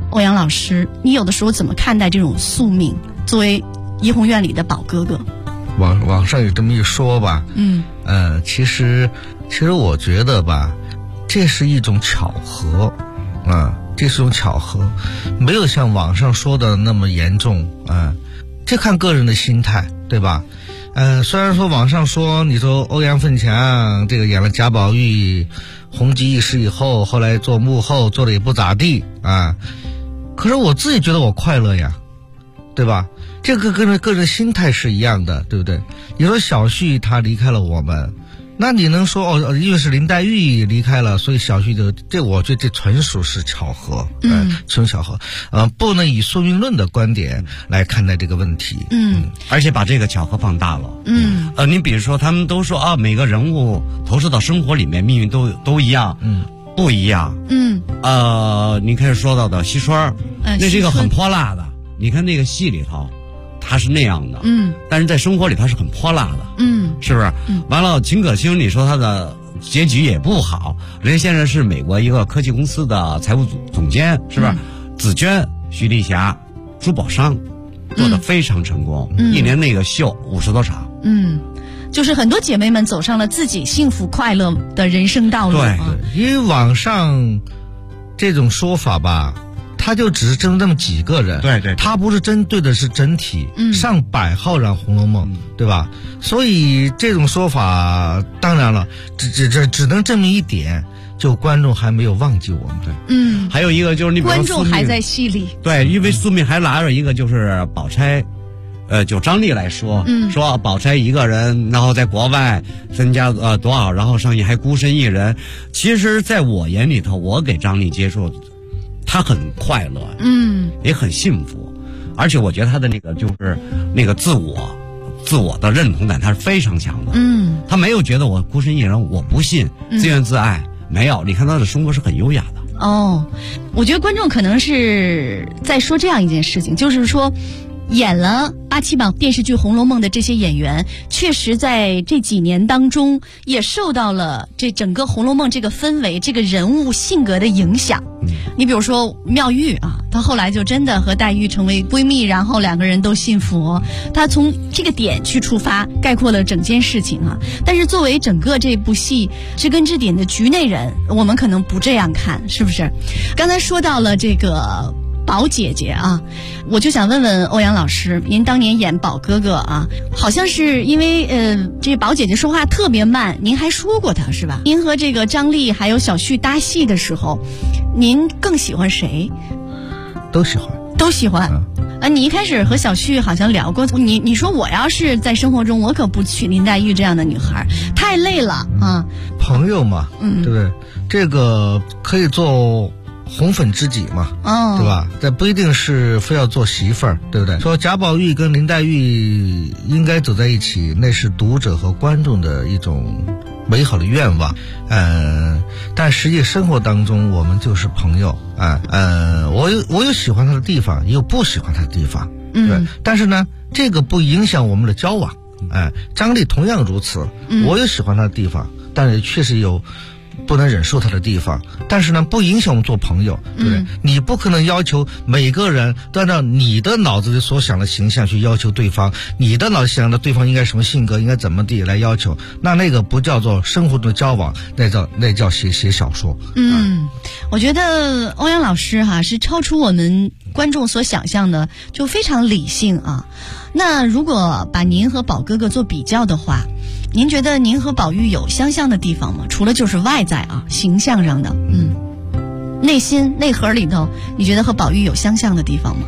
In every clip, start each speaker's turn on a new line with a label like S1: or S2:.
S1: 欧阳老师，你有的时候怎么看待这种宿命？作为怡红院里的宝哥哥，
S2: 网上有这么一说吧，其实我觉得吧，这是一种巧合，这是一种巧合，没有像网上说的那么严重，这看个人的心态，对吧？虽然说网上说，你说欧阳奋强这个演了贾宝玉红极一时以后，后来做幕后做的也不咋地啊，可是我自己觉得我快乐呀，对吧？这个跟个人心态是一样的，对不对？你说小旭他离开了我们，那你能说因为是林黛玉离开了，所以小旭这我觉得这纯属是巧合，纯巧合，不能以宿命论的观点来看待这个问题，
S3: 而且把这个巧合放大了，你比如说他们都说啊，每个人物投射到生活里面命运都一样，不一样，您开始说到的惜春，那是一个很泼辣的，你看那个戏里头。他是那样的，但是在生活里他是很泼辣的，是不是？完了，秦可卿，你说他的结局也不好，人家现在是美国一个科技公司的财务总监，是不是？紫娟、徐丽霞、珠宝商做得非常成功，一年那个秀50多场，
S1: 就是很多姐妹们走上了自己幸福快乐的人生道路。
S2: 对，因为网上这种说法吧。他就只是针对那么几个人，
S3: 对，
S2: 他不是针对的是整体，上百号人《红楼梦》，对吧？所以这种说法，当然了，只能证明一点，就观众还没有忘记我们。
S3: 还有一个就是你比如说
S1: 观众还在戏里，
S3: 对，因为宿命还拿着一个就是宝钗。就张丽来说，说宝钗一个人，然后在国外身家多少，然后生意还孤身一人。其实，在我眼里头，我给张丽接触。他很快乐，也很幸福，而且我觉得他的那个就是那个自我的认同感，他是非常强的，他没有觉得我孤身一人，我不信，自怨自艾，没有，你看他的生活是很优雅的。
S1: 我觉得观众可能是在说这样一件事情，就是说演了8、7版电视剧《红楼梦》的这些演员，确实在这几年当中也受到了这整个《红楼梦》这个氛围、这个人物性格的影响。你比如说妙玉啊，她后来就真的和黛玉成为闺蜜，然后2个人都信佛。她从这个点去出发，概括了整件事情啊。但是作为整个这部戏知根知底的局内人，我们可能不这样看，是不是？刚才说到了这个宝姐姐啊，我就想问问欧阳老师，您当年演宝哥哥啊，好像是因为这宝姐姐说话特别慢，您还说过她是吧？您和这个张丽还有小旭搭戏的时候，您更喜欢谁？
S2: 都喜欢。
S1: 你一开始和小旭好像聊过，你说我要是在生活中，我可不娶林黛玉这样的女孩，太累了啊。
S2: 朋友嘛，对不对？这个可以做红粉知己嘛，对吧？这不一定是非要做媳妇儿，对不对？说贾宝玉跟林黛玉应该走在一起，那是读者和观众的一种美好的愿望，但实际生活当中我们就是朋友啊，我有喜欢他的地方，也有不喜欢他的地方，对，但是呢，这个不影响我们的交往，张丽同样如此，我有喜欢他的地方，但是确实有不能忍受他的地方，但是呢，不影响我们做朋友，对不对？你不可能要求每个人都按照你的脑子里所想的形象去要求对方，你的脑子想的对方应该什么性格，应该怎么地来要求，那个不叫做生活中的交往，那叫写小说。
S1: 我觉得欧阳老师是超出我们观众所想象的，就非常理性啊。那如果把您和宝哥哥做比较的话，您觉得您和宝玉有相像的地方吗？除了就是外在形象上的，内心内核里头，你觉得和宝玉有相像的地方吗？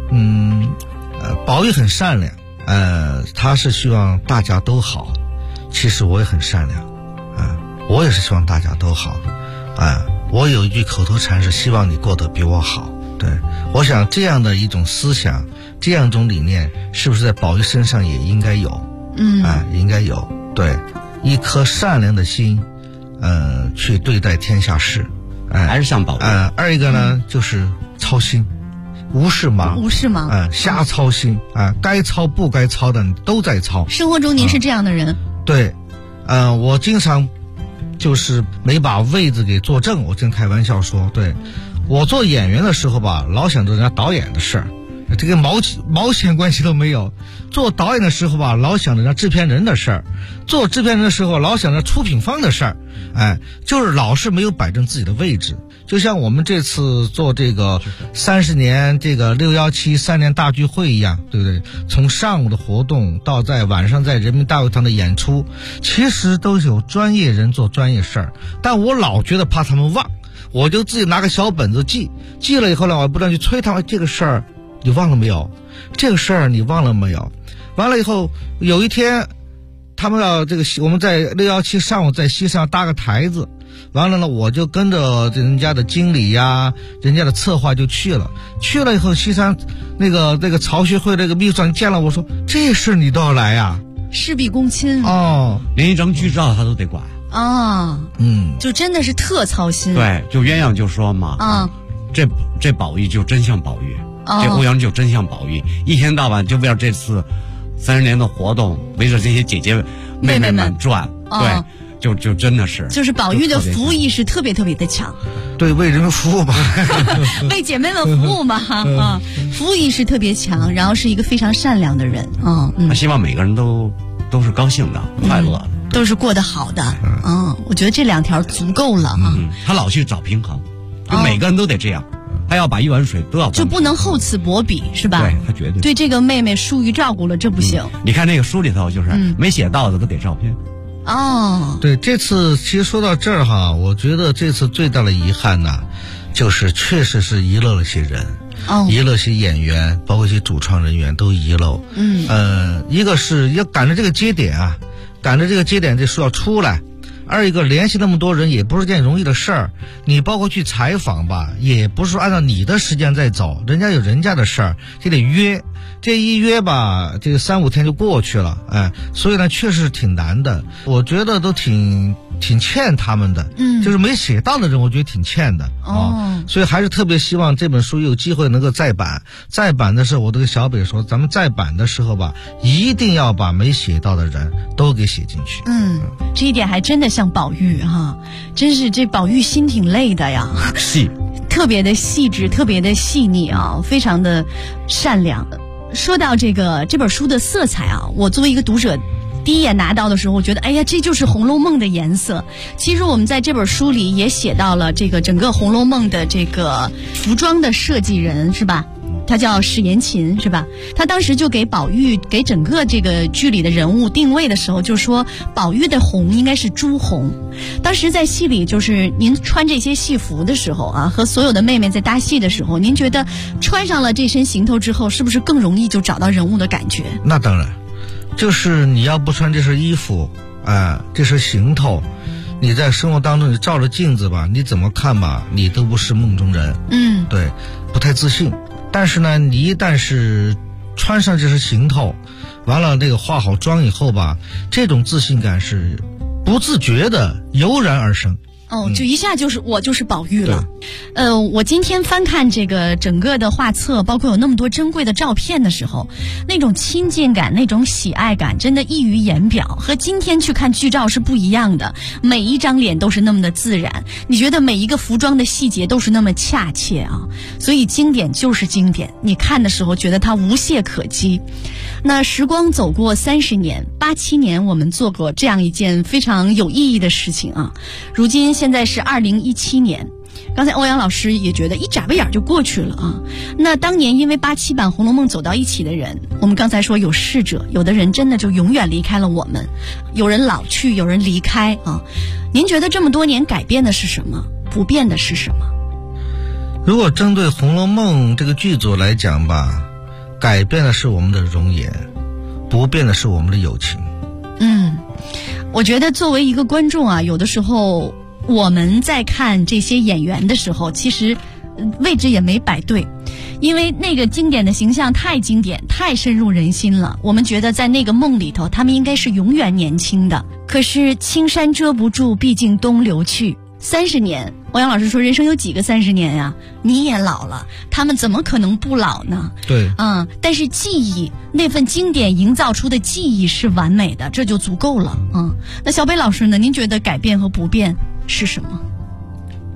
S2: 宝玉很善良，他是希望大家都好。其实我也很善良，我也是希望大家都好，我有一句口头禅是希望你过得比我好。对，我想这样的一种思想，这样一种理念，是不是在宝玉身上也应该有？应该有。对，一颗善良的心，去对待天下事，
S3: 还是像宝玉。
S2: 二一个呢，就是操心，无事忙，瞎操心该操不该操的都在操。
S1: 生活中您是这样的人？
S2: 对，我经常就是没把位子给坐正，我真开玩笑说，对， 我做演员的时候吧，老想着人家导演的事儿，这个毛线关系都没有；做导演的时候吧，老想着人家制片人的事儿；做制片人的时候，老想着出品方的事儿。就是老是没有摆正自己的位置。就像我们这次做这个30年这个617 3年大聚会一样，对不对？从上午的活动到在晚上在人民大会堂的演出，其实都是有专业人做专业事儿，但我老觉得怕他们忘，我就自己拿个小本子记了以后呢，我不断去催他们，这个事儿你忘了没有？这个事儿你忘了没有？完了以后，有一天他们要这个，我们在617上午在西上搭个台子，完了呢，我就跟着人家的经理呀，人家的策划就去了以后，西山那个曹学会那个秘书长见了我说，这事你都要来呀？
S1: 事必躬亲
S2: 哦，
S3: 连一张剧照他都得管
S1: 啊，就真的是特操心。
S3: 对，就鸳鸯就说嘛，这宝玉就真像宝玉，这欧阳就真像宝玉，一天到晚就为了这次30年的活动，围着这些姐姐妹妹们转，对。就真的是，
S1: 就是宝玉的服务意识特别的强，
S2: 对，为人民服务吧，
S1: 为姐妹们服务嘛，服务意识特别强，然后是一个非常善良的人，
S3: 他希望每个人都是高兴的、快乐的，
S1: 都是过得好的，我觉得这2条足够了啊。
S3: 他老去找平衡，就每个人都得这样，他要把一碗水都要，
S1: 就不能厚此薄彼，是吧？
S3: 对，他绝对
S1: 对这个妹妹疏于照顾了，这不行。
S3: 你看那个书里头，就是没写到的都给照片。
S2: 对，这次其实说到这儿哈，我觉得这次最大的遗憾呢，就是确实是遗漏了些人，遗漏些演员，包括一些主创人员都遗漏。一个是要赶着这个节点啊，这书要出来。二一个联系那么多人也不是件容易的事儿，你包括去采访吧，也不是按照你的时间在走，人家有人家的事儿，就得约，这一约吧，这个3-5天就过去了，所以呢，确实挺难的，我觉得都挺欠他们的，就是没写到的人，我觉得挺欠的所以还是特别希望这本书有机会能够再版的时候，我都跟小北说，咱们再版的时候吧，一定要把没写到的人都给写进去。
S1: 这一点还真的像宝玉哈，真是这宝玉心挺累的呀，特别的细致，特别的细腻啊，非常的善良。说到这本书的色彩啊，我作为一个读者，第一眼拿到的时候，我觉得，哎呀，这就是《红楼梦》的颜色。其实我们在这本书里也写到了这个整个《红楼梦》的这个服装的设计人，是吧？他叫史延琴，是吧？他当时就给宝玉给整个这个剧里的人物定位的时候，就说宝玉的红应该是朱红。当时在戏里，就是您穿这些戏服的时候啊，和所有的妹妹在搭戏的时候，您觉得穿上了这身行头之后，是不是更容易就找到人物的感觉？
S2: 那当然，就是你要不穿这身衣服，这身行头，你在生活当中你照着镜子吧，你怎么看吧，你都不是梦中人。对，不太自信。但是呢，你一旦是穿上这身行头，完了那个化好妆以后吧，这种自信感是不自觉的油然而生。
S1: 就一下就是我就是宝玉了。我今天翻看这个整个的画册，包括有那么多珍贵的照片的时候，那种亲近感，那种喜爱感，真的溢于言表，和今天去看剧照是不一样的。每一张脸都是那么的自然，你觉得每一个服装的细节都是那么恰切啊。所以经典就是经典，你看的时候觉得它无懈可击。那时光走过30年，87年我们做过这样一件非常有意义的事情啊。如今现在是2017年，刚才欧阳老师也觉得一眨巴眼就过去了啊。那当年因为87版《红楼梦》走到一起的人，我们刚才说有逝者，有的人真的就永远离开了我们，有人老去，有人离开啊。您觉得这么多年改变的是什么？不变的是什么？
S2: 如果针对《红楼梦》这个剧组来讲吧，改变的是我们的容颜，不变的是我们的友情。
S1: 我觉得作为一个观众啊，有的时候我们在看这些演员的时候，其实位置也没摆对，因为那个经典的形象太经典，太深入人心了。我们觉得在那个梦里头，他们应该是永远年轻的。可是青山遮不住，毕竟东流去。30年，欧阳老师说人生有几个30年呀？你也老了，他们怎么可能不老呢？
S2: 对，
S1: 但是记忆，那份经典营造出的记忆是完美的，这就足够了。那小北老师呢？您觉得改变和不变是什么？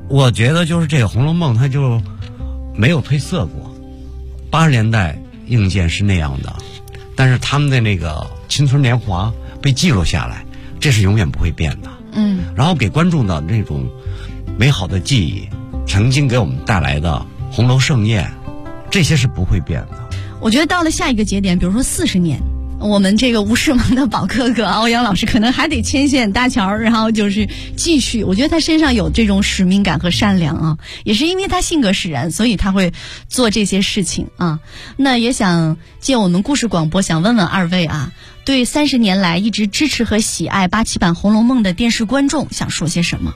S3: 我觉得就是这个《红楼梦》它就没有褪色过。80年代硬件是那样的，但是他们的那个青春年华被记录下来，这是永远不会变的。然后给观众的那种美好的记忆，曾经给我们带来的红楼盛宴，这些是不会变的。
S1: 我觉得到了下一个节点，比如说40年，我们这个吴世蒙的宝哥哥欧阳老师可能还得牵线搭桥，然后就是继续。我觉得他身上有这种使命感和善良啊，也是因为他性格使然，所以他会做这些事情啊。那也想借我们故事广播，想问问二位啊，对30年来一直支持和喜爱87版《红楼梦》的电视观众想说些什么？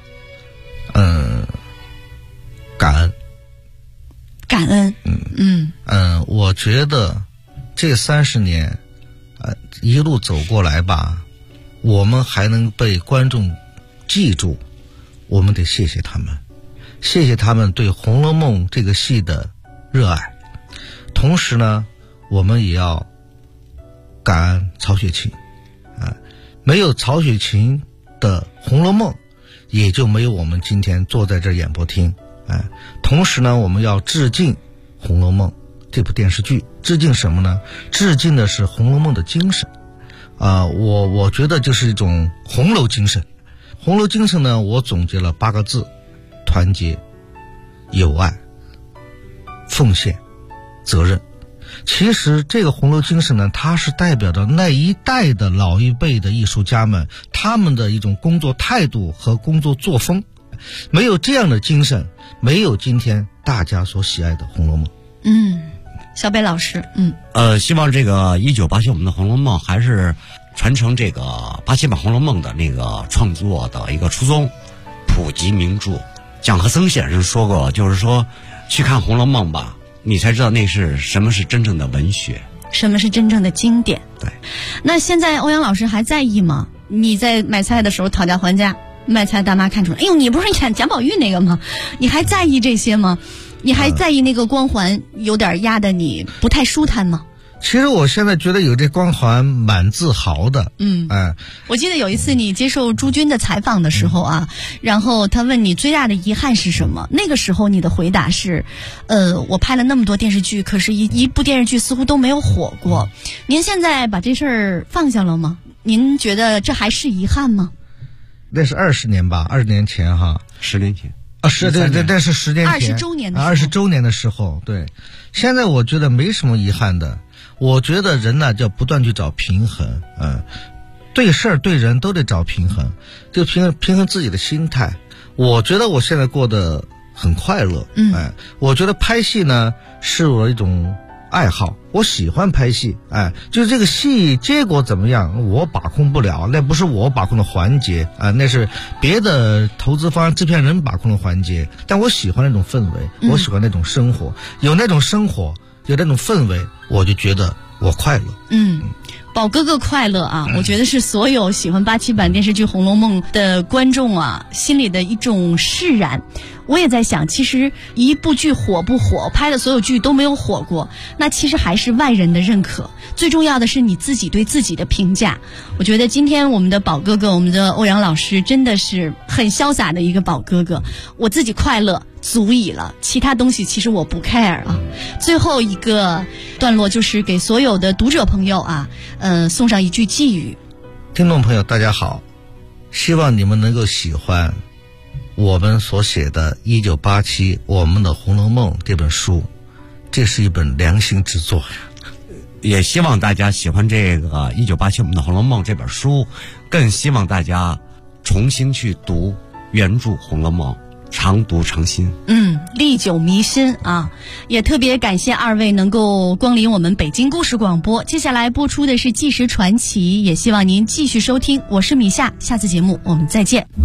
S1: 感恩。
S2: 我觉得这30年一路走过来吧，我们还能被观众记住，我们得谢谢他们，谢谢他们对《红楼梦》这个戏的热爱。同时呢，我们也要感恩曹雪芹没有曹雪芹的《红楼梦》，也就没有我们今天坐在这演播厅。同时呢，我们要致敬《红楼梦》这部电视剧。致敬什么呢？致敬的是《红楼梦》的精神。我觉得就是一种红楼精神。红楼精神呢，我总结了8个字：团结、友爱、奉献、责任。其实这个红楼精神呢，它是代表着那一代的老一辈的艺术家们，他们的一种工作态度和工作作风。没有这样的精神，没有今天大家所喜爱的《红楼梦》。
S1: 小北老师，
S3: 希望这个1987我们的《红楼梦》还是传承这个87版《红楼梦》的那个创作的一个初衷，普及名著。蒋和森先生说过，就是说去看《红楼梦》吧，你才知道那是什么是真正的文学，
S1: 什么是真正的经典。
S3: 对。
S1: 那现在欧阳老师还在意吗？你在买菜的时候讨价还价，卖菜大妈看出来，哎呦，你不是演贾宝玉那个吗？你还在意这些吗？你还在意那个光环有点压得你不太舒坦吗？
S2: 其实我现在觉得有这光环蛮自豪的。
S1: 我记得有一次你接受朱军的采访的时候啊，然后他问你最大的遗憾是什么，那个时候你的回答是我拍了那么多电视剧，可是一部电视剧似乎都没有火过。您现在把这事儿放下了吗？您觉得这还是遗憾吗？
S2: 那是20年吧，20年前哈
S3: ，10年前
S2: 对，但是10年前
S1: 20周年的时候
S2: ，20周年的时候，对。现在我觉得没什么遗憾的。我觉得人呢，就要不断去找平衡，对事儿对人都得找平衡，就平衡自己的心态。我觉得我现在过得很快乐，我觉得拍戏呢是我一种爱好，我喜欢拍戏，就是这个戏结果怎么样我把控不了，那不是我把控的环节，那是别的投资方制片人把控的环节。但我喜欢那种氛围，我喜欢那种生活，有那种生活，有那种氛围，我就觉得我快乐。
S1: 宝哥哥快乐啊，我觉得是所有喜欢87版电视剧《红楼梦》的观众啊心里的一种释然。我也在想，其实一部剧火不火，拍的所有剧都没有火过，那其实还是外人的认可，最重要的是你自己对自己的评价。我觉得今天我们的宝哥哥，我们的欧阳老师真的是很潇洒的一个宝哥哥，我自己快乐足矣了，其他东西其实我不 care 了。最后一个段落就是给所有的读者朋友啊，送上一句寄语。
S2: 听众朋友大家好，希望你们能够喜欢我们所写的1987我们的《红楼梦》这本书，这是一本良心之作呀。
S3: 也希望大家喜欢这个1987我们的《红楼梦》这本书，更希望大家重新去读原著《红楼梦》，常读常新，
S1: 历久弥新啊！也特别感谢二位能够光临我们北京故事广播。接下来播出的是《纪实传奇》，也希望您继续收听。我是米夏，下次节目我们再见。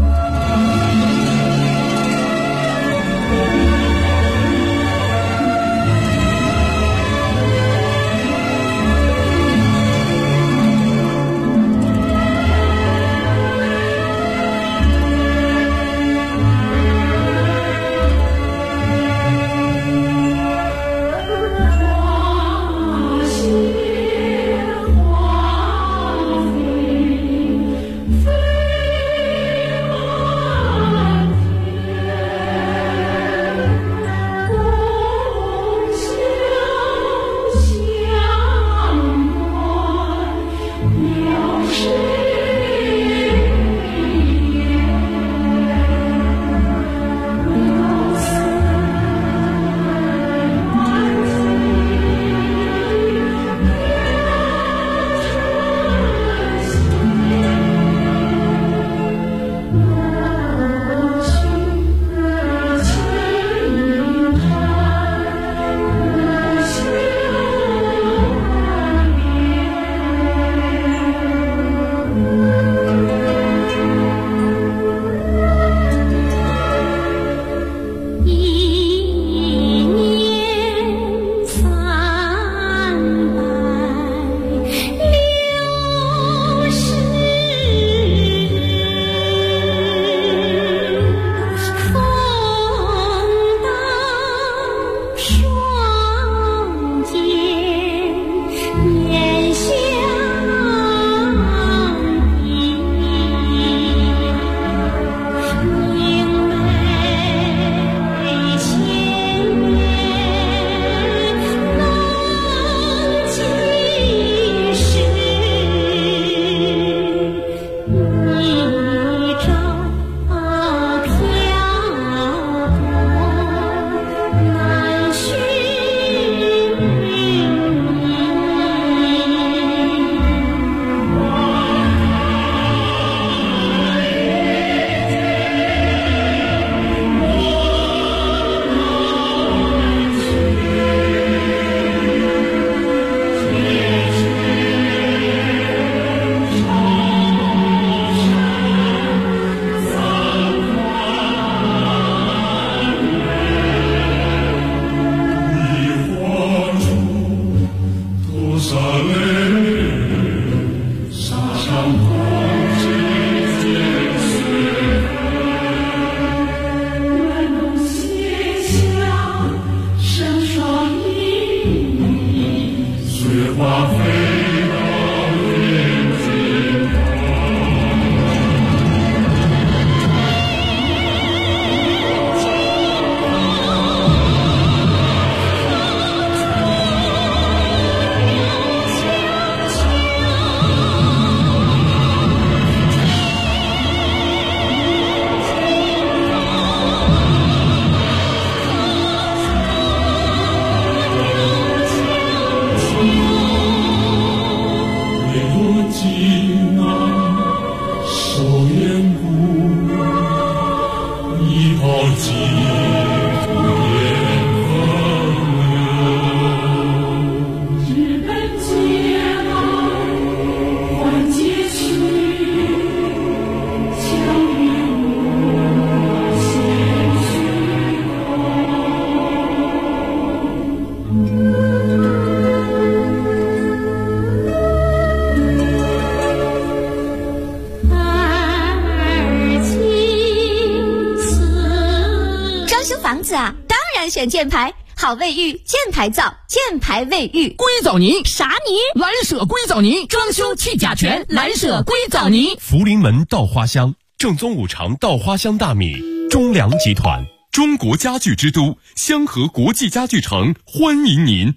S4: 选箭牌，好卫浴，箭牌皂，箭牌卫浴。
S5: 硅藻泥
S4: 啥泥？
S5: 蓝舍硅藻泥，装修去甲醛，蓝舍硅藻泥。
S6: 福临门稻花香，正宗五常稻花香大米。中粮集团，中国家具之都，香河国际家具城欢迎您。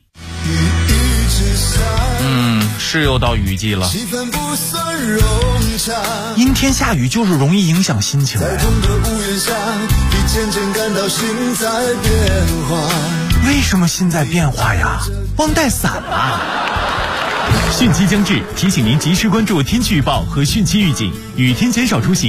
S7: 是又到雨季了，阴天下雨就是容易影响心情。在痛的屋檐下，你渐渐感到心在变化。为什么心在变化呀？忘带伞了。
S6: 汛期将至，提醒您及时关注天气预报和汛期预警，雨天减少出行。